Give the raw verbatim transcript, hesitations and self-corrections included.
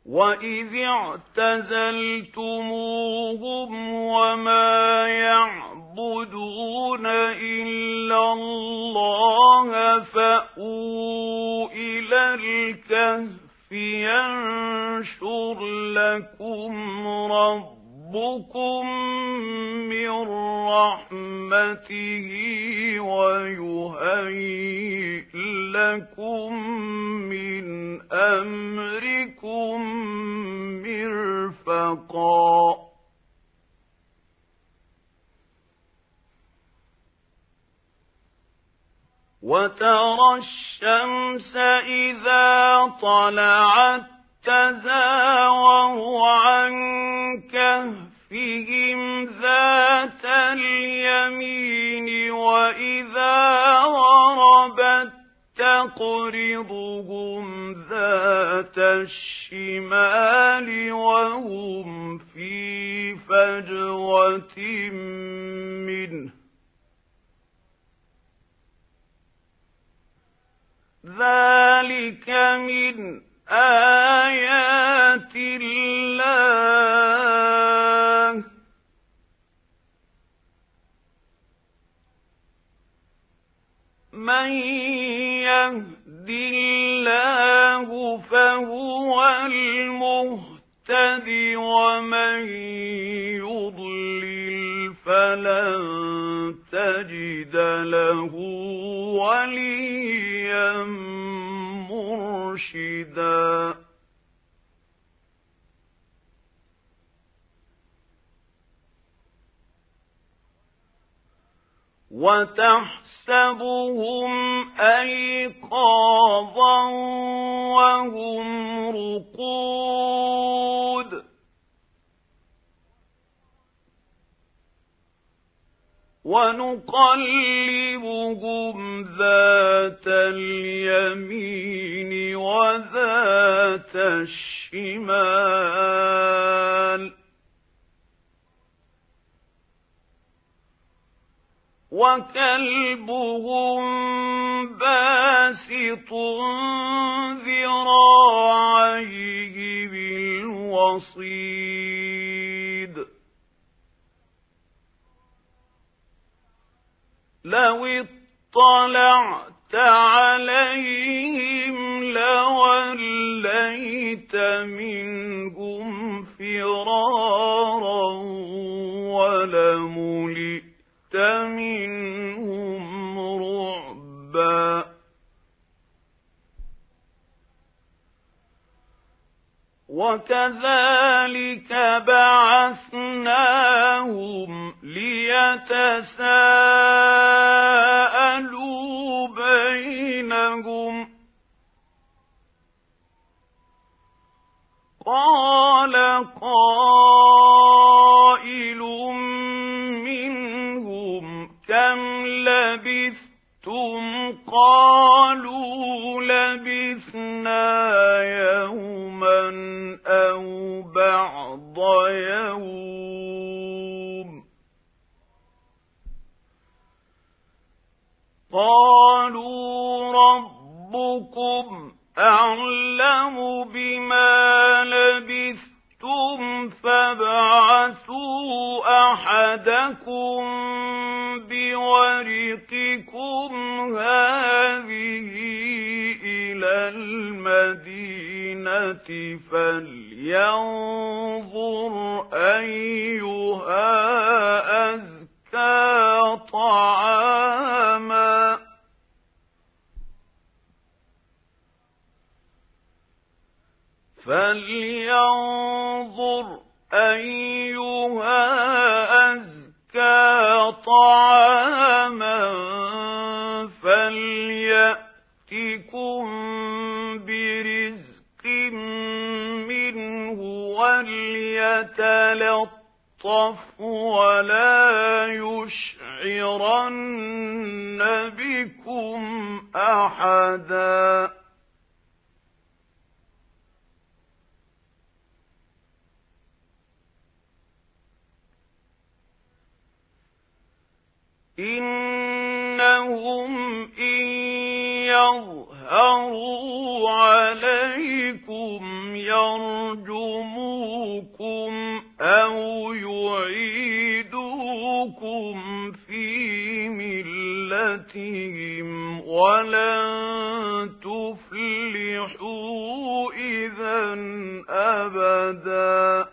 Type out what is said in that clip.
وَإِذِ اعْتَزَلْتُمُوهُمْ وَمَا يَعْبُدُونَ إِلَّا اللَّهَ فَأْوُوا إِلَى الْكَهْفِ يَنشُرْ لَكُمْ رَبُّكُم مِّن رَّحْمَتِهِ وَيُهَيِّئْ لَكُم مِّنْ أَمْرِكُم مِّرْفَقًا وَتَرَى الشَّمْسَ إِذَا طَلَعَت تَّزَاوَرُ عَن كَهْفِهِمْ ذَاتَ الْيَمِينِ وَإِذَا غَرَبَت تَّقْرِضُهُمْ ذَاتَ الشِّمَالِ وَهُمْ فِي فَجْوَةٍ مِّنْهُ ذَلِكَ مِنْ آيَاتِ اللَّهِ مَن يَهْدِ اللَّهُ فَهُوَ الْمُهْتَدِ وَمَن يُضْلِلْ فَلَن تَجِدَ لَهُ وَلِيًّا مُّرْشِدًا وَتَحْسَبُهُمْ أَيْقَاظًا وَهُمْ رُقُودٌ وَنُقَلِّبُهُمْ ذَاتَ الْيَمِينِ وَذَاتَ الشِّمَالِ وَكَلْبُهُم بَاسِطٌ ذِرَاعَيْهِ بِالْوَصِيدِ لَوِ اطَّلَعْتَ عَلَيْهِمْ لَوَلَّيْتَ مِنْهُمْ فِرَارًا وَلَمُلِئْتَ مِنْهُمْ رُعْبًا وَكَذَلِكَ بَعَثْنَاهُمْ لِيَتَسَاءَلُوا بَيْنَهُمْ قَالَ قَائِلٌ مِّنْهُمْ كَمْ لَبِثْتُمْ قَالُوا لَبِثْنَا يَوْمًا أَوْ بَعْضَ يَوْمٍ قَالُوا رَبُّكُمْ أَعْلَمُ بِمَا لَبِثْتُمْ فَابْعَثُوا أَحَدَكُمْ بِوَرِقِكُمْ هَٰذِهِ إِلَى الْمَدِينَةِ فَلْيَنظُرْ أَيُّهَا أَزْكَىٰ طَعَامًا فَلْيَنظُرْ أَيُّهَا أَزْكَىٰ طَعَامًا فَلْيَأْتِكُم بِرِزْقٍ مِّنْهُ وَلْيَتَلَطَّفْ وَلَا يُشْعِرَنَّ بِكُمْ أَحَدًا إِنَّهُمْ إِن يَظْهَرُوا يظهروا عليكم يرجموكم أو يعيدوكم في ملتهم ولن تفلحوا إذا أبدا.